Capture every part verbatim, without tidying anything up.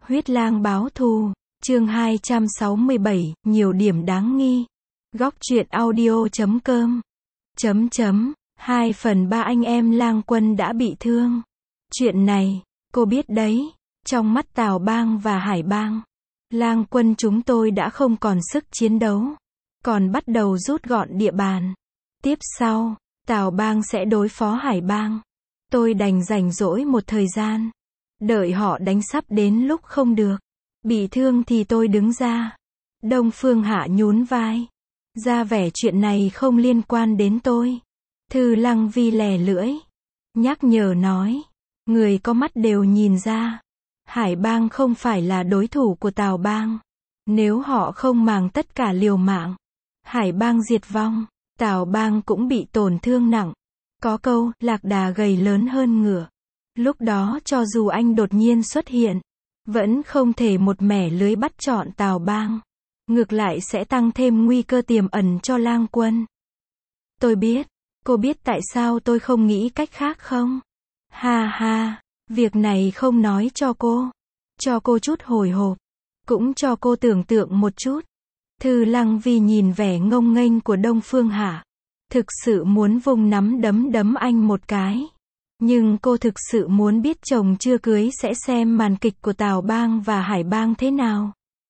Huyết lang báo thù, chương hai trăm sáu mươi bảy, nhiều điểm đáng nghi. Góc truyện audio chấm com. Chấm chấm, hai phần ba anh em Lang Quân đã bị thương. Chuyện này, cô biết đấy, trong mắt Tào Bang và Hải Bang, Lang Quân chúng tôi đã không còn sức chiến đấu, còn bắt đầu rút gọn địa bàn. Tiếp sau, Tào Bang sẽ đối phó Hải Bang. Tôi đành rảnh rỗi một thời gian, đợi họ đánh sắp đến lúc không được, bị thương thì tôi đứng ra. Đông Phương Hạ nhún vai, ra vẻ chuyện này không liên quan đến tôi. Thư Lăng Vi lè lưỡi, nhắc nhở nói, người có mắt đều nhìn ra, Hải Bang không phải là đối thủ của Tào Bang. Nếu họ không màng tất cả liều mạng, Hải Bang diệt vong, Tào Bang cũng bị tổn thương nặng. Có câu, lạc đà gầy lớn hơn ngựa. Lúc đó cho dù anh đột nhiên xuất hiện, vẫn không thể một mẻ lưới bắt trọn Tào Bang. Ngược lại sẽ tăng thêm nguy cơ tiềm ẩn cho Lang Quân. Tôi biết, cô biết tại sao tôi không nghĩ cách khác không? Ha ha, việc này không nói cho cô. Cho cô chút hồi hộp, cũng cho cô tưởng tượng một chút. Thư Lăng Vi nhìn vẻ ngông nghênh của Đông Phương Hạ, thực sự muốn vùng nắm đấm đấm anh một cái. Nhưng cô thực sự muốn biết chồng chưa cưới sẽ xem màn kịch của Tào Bang và Hải Bang thế nào.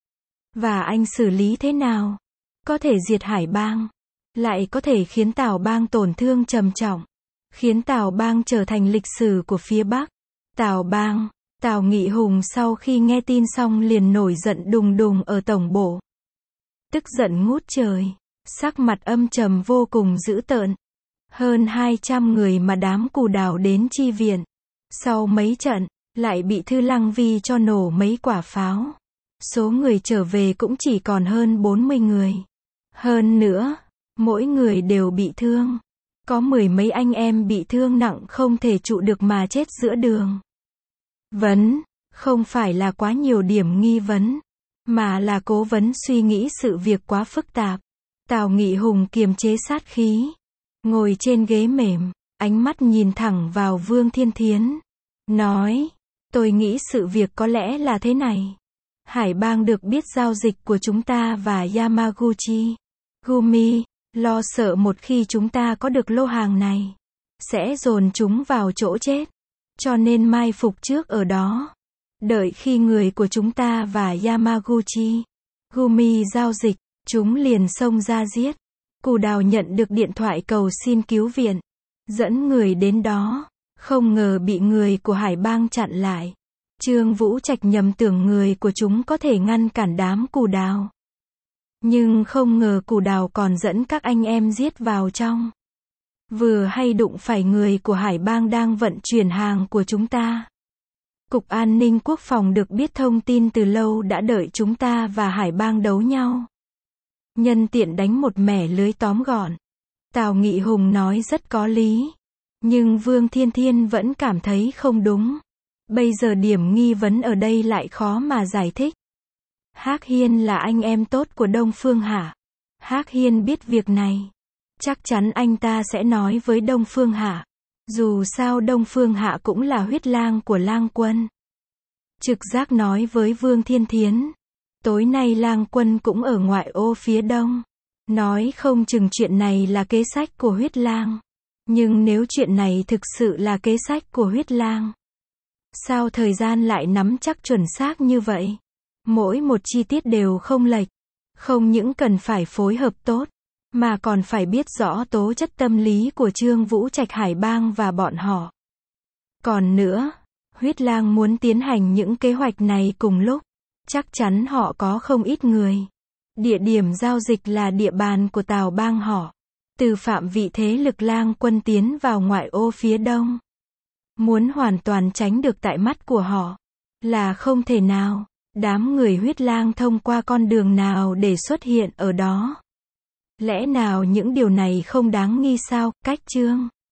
Và anh xử lý thế nào. Có thể diệt Hải Bang, lại có thể khiến Tào Bang tổn thương trầm trọng, khiến Tào Bang trở thành lịch sử của phía Bắc. Tào Bang, Tào Nghị Hùng sau khi nghe tin xong liền nổi giận đùng đùng ở tổng bộ. Tức giận ngút trời, sắc mặt âm trầm vô cùng dữ tợn. Hơn hai trăm người mà đám Cù Đào đến chi viện. Sau mấy trận, lại bị Thư Lăng Vi cho nổ mấy quả pháo. Số người trở về cũng chỉ còn hơn bốn mươi người. Hơn nữa, mỗi người đều bị thương. Có mười mấy anh em bị thương nặng không thể trụ được mà chết giữa đường. Vấn, không phải là quá nhiều điểm nghi vấn, mà là cố vấn suy nghĩ sự việc quá phức tạp. Tào Nghị Hùng kiềm chế sát khí, ngồi trên ghế mềm, ánh mắt nhìn thẳng vào Vương Thiên Thiến. Nói, tôi nghĩ sự việc có lẽ là thế này. Hải Bang được biết giao dịch của chúng ta và Yamaguchi, Gumi, lo sợ một khi chúng ta có được lô hàng này, sẽ dồn chúng vào chỗ chết. Cho nên mai phục trước ở đó. Đợi khi người của chúng ta và Yamaguchi, Gumi giao dịch, chúng liền xông ra giết. Cù Đào nhận được điện thoại cầu xin cứu viện, dẫn người đến đó, không ngờ bị người của Hải Bang chặn lại. Trương Vũ Trạch nhầm tưởng người của chúng có thể ngăn cản đám Cù Đào. Nhưng không ngờ Cù Đào còn dẫn các anh em giết vào trong. Vừa hay đụng phải người của Hải Bang đang vận chuyển hàng của chúng ta. Cục An ninh Quốc phòng được biết thông tin từ lâu đã đợi chúng ta và Hải Bang đấu nhau. Nhân tiện đánh một mẻ lưới tóm gọn. Tào Nghị Hùng nói rất có lý. Nhưng Vương Thiên Thiên vẫn cảm thấy không đúng. Bây giờ điểm nghi vấn ở đây lại khó mà giải thích. Hắc Hiên là anh em tốt của Đông Phương Hạ. Hắc Hiên biết việc này, chắc chắn anh ta sẽ nói với Đông Phương Hạ. Dù sao Đông Phương Hạ cũng là huyết lang của Lang Quân. Trực giác nói với Vương Thiên Thiến, tối nay Lang Quân cũng ở ngoại ô phía đông. Nói không chừng chuyện này là kế sách của huyết lang. Nhưng nếu chuyện này thực sự là kế sách của huyết lang, sao thời gian lại nắm chắc chuẩn xác như vậy? Mỗi một chi tiết đều không lệch. Không những cần phải phối hợp tốt, mà còn phải biết rõ tố chất tâm lý của Trương Vũ Trạch, Hải Bang và bọn họ. Còn nữa, huyết lang muốn tiến hành những kế hoạch này cùng lúc. Chắc chắn họ có không ít người. Địa điểm giao dịch là địa bàn của Tào Bang họ. Từ phạm vị thế lực Lang Quân tiến vào ngoại ô phía đông, muốn hoàn toàn tránh được tại mắt của họ là không thể nào. Đám người huyết lang thông qua con đường nào để xuất hiện ở đó? Lẽ nào những điều này không đáng nghi sao? Cách chương